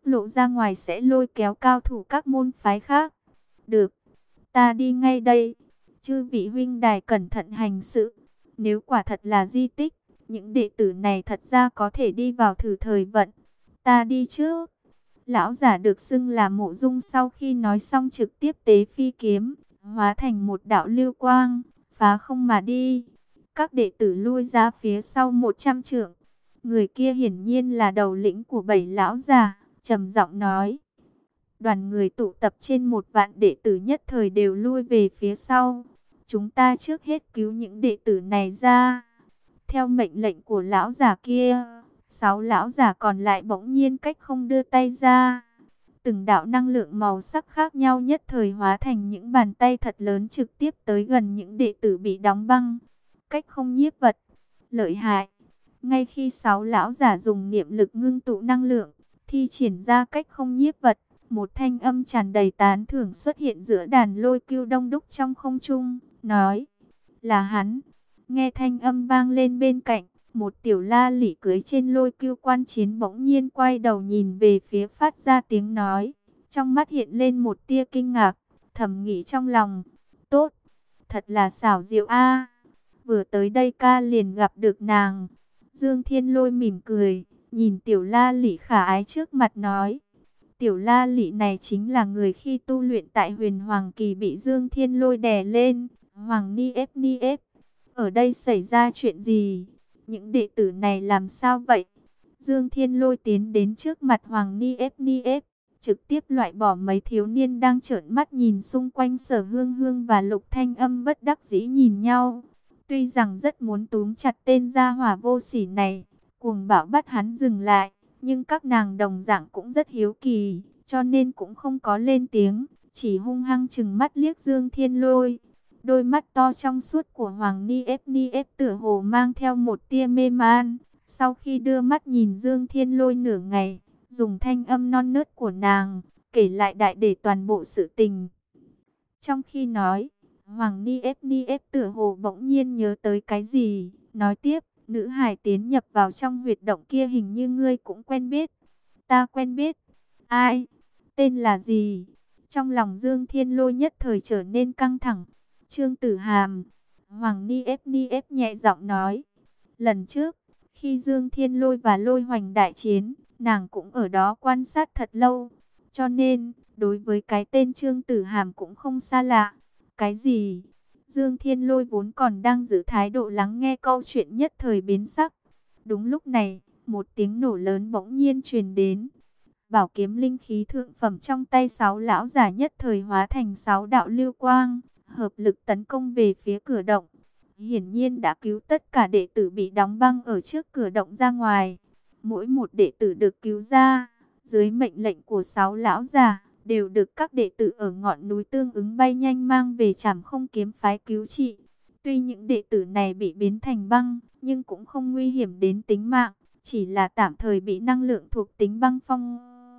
lộ ra ngoài sẽ lôi kéo cao thủ các môn phái khác. Được, ta đi ngay đây. Chư vị huynh đài cẩn thận hành sự. Nếu quả thật là di tích, những đệ tử này thật ra có thể đi vào thử thời vận. Ta đi trước. Lão giả được xưng là Mộ Dung sau khi nói xong trực tiếp tế phi kiếm, hóa thành một đạo lưu quang, phá không mà đi. Các đệ tử lui ra phía sau một trăm trượng. Người kia hiển nhiên là đầu lĩnh của bảy lão già, trầm giọng nói. Đoàn người tụ tập trên một vạn đệ tử nhất thời đều lui về phía sau. Chúng ta trước hết cứu những đệ tử này ra. Theo mệnh lệnh của lão già kia, sáu lão già còn lại bỗng nhiên cách không đưa tay ra. Từng đạo năng lượng màu sắc khác nhau nhất thời hóa thành những bàn tay thật lớn trực tiếp tới gần những đệ tử bị đóng băng. Cách không nhiếp vật, lợi hại. Ngay khi sáu lão giả dùng niệm lực ngưng tụ năng lượng, thi triển ra cách không nhiếp vật, một thanh âm tràn đầy tán thưởng xuất hiện giữa đàn lôi cưu đông đúc trong không trung, nói, là hắn. Nghe thanh âm vang lên bên cạnh, một tiểu la lỉ cưới trên lôi cưu quan chiến bỗng nhiên quay đầu nhìn về phía phát ra tiếng nói. Trong mắt hiện lên một tia kinh ngạc, thầm nghĩ trong lòng, tốt, thật là xảo diệu a. Vừa tới đây ca liền gặp được nàng. Dương Thiên Lôi mỉm cười, nhìn tiểu la lỉ khả ái trước mặt nói. Tiểu la lị này chính là người khi tu luyện tại huyền Hoàng Kỳ bị Dương Thiên Lôi đè lên. Hoàng Ni ép Ni ép. Ở đây xảy ra chuyện gì? Những đệ tử này làm sao vậy? Dương Thiên Lôi tiến đến trước mặt Hoàng Ni ép Ni ép, trực tiếp loại bỏ mấy thiếu niên đang trợn mắt nhìn xung quanh. Sở Hương Hương và Lục Thanh Âm bất đắc dĩ nhìn nhau. Tuy rằng rất muốn túm chặt tên gia hỏa vô sỉ này, cuồng bạo bắt hắn dừng lại, nhưng các nàng đồng dạng cũng rất hiếu kỳ, cho nên cũng không có lên tiếng, chỉ hung hăng chừng mắt liếc Dương Thiên Lôi. Đôi mắt to trong suốt của Hoàng Ni ép Ni ép tựa hồ mang theo một tia mê man. Sau khi đưa mắt nhìn Dương Thiên Lôi nửa ngày, dùng thanh âm non nớt của nàng, kể lại đại để toàn bộ sự tình. Trong khi nói, Hoàng Ni ép Ni ép tựa hồ bỗng nhiên nhớ tới cái gì, nói tiếp, nữ hài tiến nhập vào trong huyệt động kia hình như ngươi cũng quen biết. Ta quen biết. Ai? Tên là gì? Trong lòng Dương Thiên Lôi nhất thời trở nên căng thẳng. Trương Tử Hàm. Hoàng Ni ép Ni ép nhẹ giọng nói. Lần trước, khi Dương Thiên Lôi và Lôi Hoành đại chiến, nàng cũng ở đó quan sát thật lâu. Cho nên, đối với cái tên Trương Tử Hàm cũng không xa lạ. Cái gì? Dương Thiên Lôi vốn còn đang giữ thái độ lắng nghe câu chuyện nhất thời biến sắc. Đúng lúc này, một tiếng nổ lớn bỗng nhiên truyền đến. Bảo kiếm linh khí thượng phẩm trong tay sáu lão giả nhất thời hóa thành sáu đạo lưu quang, hợp lực tấn công về phía cửa động. Hiển nhiên đã cứu tất cả đệ tử bị đóng băng ở trước cửa động ra ngoài. Mỗi một đệ tử được cứu ra, dưới mệnh lệnh của sáu lão giả, đều được các đệ tử ở ngọn núi tương ứng bay nhanh mang về Trảm Không Kiếm phái cứu trị. Tuy những đệ tử này bị biến thành băng, nhưng cũng không nguy hiểm đến tính mạng, chỉ là tạm thời bị năng lượng thuộc tính băng phong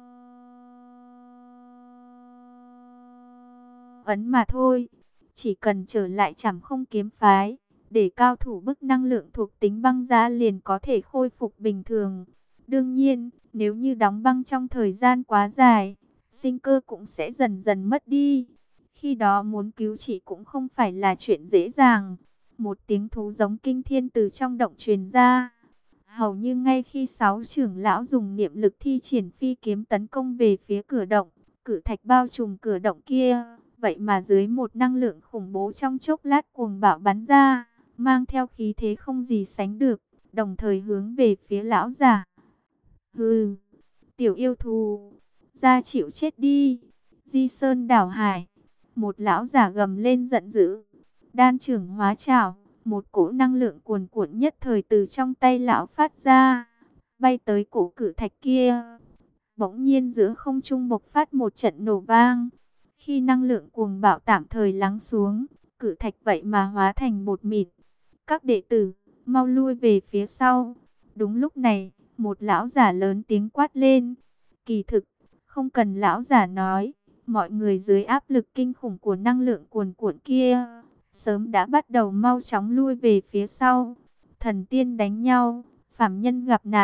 ấn mà thôi. Chỉ cần trở lại Trảm Không Kiếm phái, để cao thủ bức năng lượng thuộc tính băng ra liền có thể khôi phục bình thường. Đương nhiên, nếu như đóng băng trong thời gian quá dài, sinh cơ cũng sẽ dần dần mất đi. Khi đó muốn cứu trị cũng không phải là chuyện dễ dàng. Một tiếng thú giống kinh thiên từ trong động truyền ra. Hầu như ngay khi sáu trưởng lão dùng niệm lực thi triển phi kiếm tấn công về phía cửa động, cự thạch bao trùm cửa động kia, vậy mà dưới một năng lượng khủng bố trong chốc lát cuồng bạo bắn ra, mang theo khí thế không gì sánh được, đồng thời hướng về phía lão giả. Hừ, tiểu yêu thù, ra chịu chết đi. Di Sơn đảo hải, một lão giả gầm lên giận dữ, đan trưởng hóa trảo, một cỗ năng lượng cuồn cuộn nhất thời từ trong tay lão phát ra, bay tới cổ cự thạch kia. Bỗng nhiên giữa không trung bộc phát một trận nổ vang. Khi năng lượng cuồng bạo tạm thời lắng xuống, cự thạch vậy mà hóa thành bột mịn. Các đệ tử, mau lui về phía sau. Đúng lúc này, một lão giả lớn tiếng quát lên. Kỳ thực, không cần lão giả nói, mọi người dưới áp lực kinh khủng của năng lượng cuồn cuộn kia, sớm đã bắt đầu mau chóng lui về phía sau. Thần tiên đánh nhau, phàm nhân gặp nạn.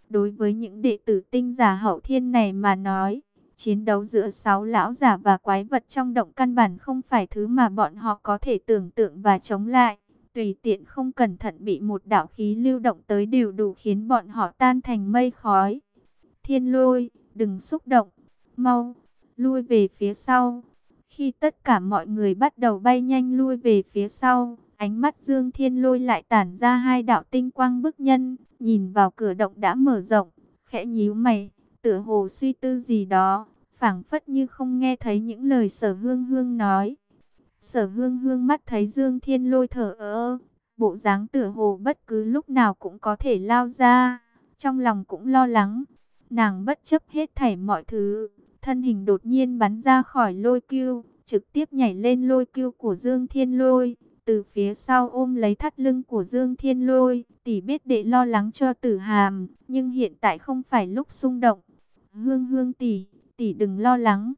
Đối với những đệ tử tinh giả hậu thiên này mà nói, chiến đấu giữa sáu lão giả và quái vật trong động căn bản không phải thứ mà bọn họ có thể tưởng tượng và chống lại. Tùy tiện không cẩn thận bị một đạo khí lưu động tới đều đủ khiến bọn họ tan thành mây khói. Thiên Lôi, đừng xúc động, mau, lui về phía sau. Khi tất cả mọi người bắt đầu bay nhanh lui về phía sau, ánh mắt Dương Thiên Lôi lại tản ra hai đạo tinh quang bức nhân, nhìn vào cửa động đã mở rộng, khẽ nhíu mày, tựa hồ suy tư gì đó, phảng phất như không nghe thấy những lời Sở Hương Hương nói. Sở Hương Hương mắt thấy Dương Thiên Lôi thở ơ, bộ dáng tựa hồ bất cứ lúc nào cũng có thể lao ra, trong lòng cũng lo lắng. Nàng bất chấp hết thảy mọi thứ, thân hình đột nhiên bắn ra khỏi lôi cưu, trực tiếp nhảy lên lôi cưu của Dương Thiên Lôi, từ phía sau ôm lấy thắt lưng của Dương Thiên Lôi. Tỷ biết đệ lo lắng cho Tử Hàm, nhưng hiện tại không phải lúc xung động. Hương Hương tỷ, tỷ đừng lo lắng,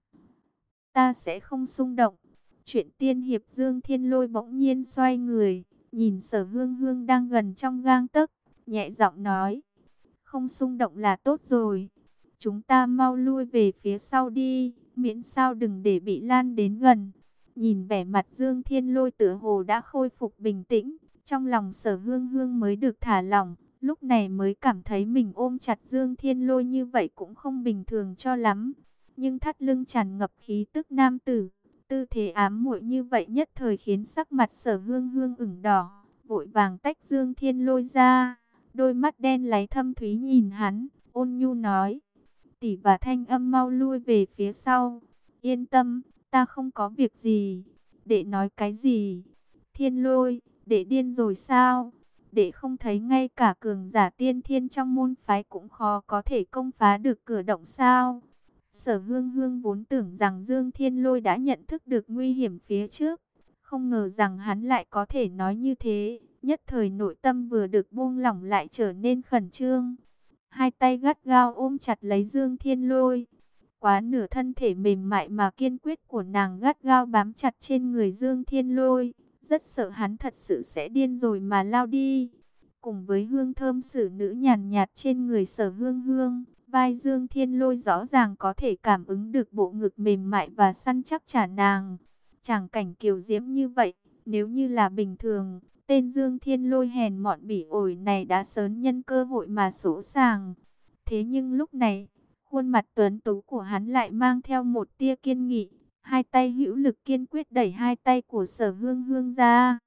ta sẽ không xung động. Chuyện tiên hiệp. Dương Thiên Lôi bỗng nhiên xoay người, nhìn Sở Hương Hương đang gần trong gang tấc, nhẹ giọng nói: không xung động là tốt rồi. Chúng ta mau lui về phía sau đi, miễn sao đừng để bị lan đến gần. Nhìn vẻ mặt Dương Thiên Lôi tựa hồ đã khôi phục bình tĩnh, trong lòng Sở Hương Hương mới được thả lỏng, lúc này mới cảm thấy mình ôm chặt Dương Thiên Lôi như vậy cũng không bình thường cho lắm. Nhưng thắt lưng tràn ngập khí tức nam tử, tư thế ám muội như vậy nhất thời khiến sắc mặt Sở Hương Hương ửng đỏ, vội vàng tách Dương Thiên Lôi ra. Đôi mắt đen láy thâm thúy nhìn hắn, ôn nhu nói: tỷ và Thanh Âm mau lui về phía sau. Yên tâm, ta không có việc gì. Đệ nói cái gì? Thiên Lôi, đệ điên rồi sao? Đệ không thấy ngay cả cường giả tiên thiên trong môn phái cũng khó có thể công phá được cửa động sao? Sở Hương Hương vốn tưởng rằng Dương Thiên Lôi đã nhận thức được nguy hiểm phía trước, không ngờ rằng hắn lại có thể nói như thế. Nhất thời nội tâm vừa được buông lỏng lại trở nên khẩn trương. Hai tay gắt gao ôm chặt lấy Dương Thiên Lôi. Quá nửa thân thể mềm mại mà kiên quyết của nàng gắt gao bám chặt trên người Dương Thiên Lôi. Rất sợ hắn thật sự sẽ điên rồi mà lao đi. Cùng với hương thơm xử nữ nhàn nhạt trên người Sở Hương Hương, vai Dương Thiên Lôi rõ ràng có thể cảm ứng được bộ ngực mềm mại và săn chắc trả nàng. Tràng cảnh kiều diễm như vậy, nếu như là bình thường, tên Dương Thiên Lôi hèn mọn bỉ ổi này đã sớm nhân cơ hội mà sỗ sàng. Thế nhưng lúc này, khuôn mặt tuấn tú của hắn lại mang theo một tia kiên nghị. Hai tay hữu lực kiên quyết đẩy hai tay của Sở Hương Hương ra.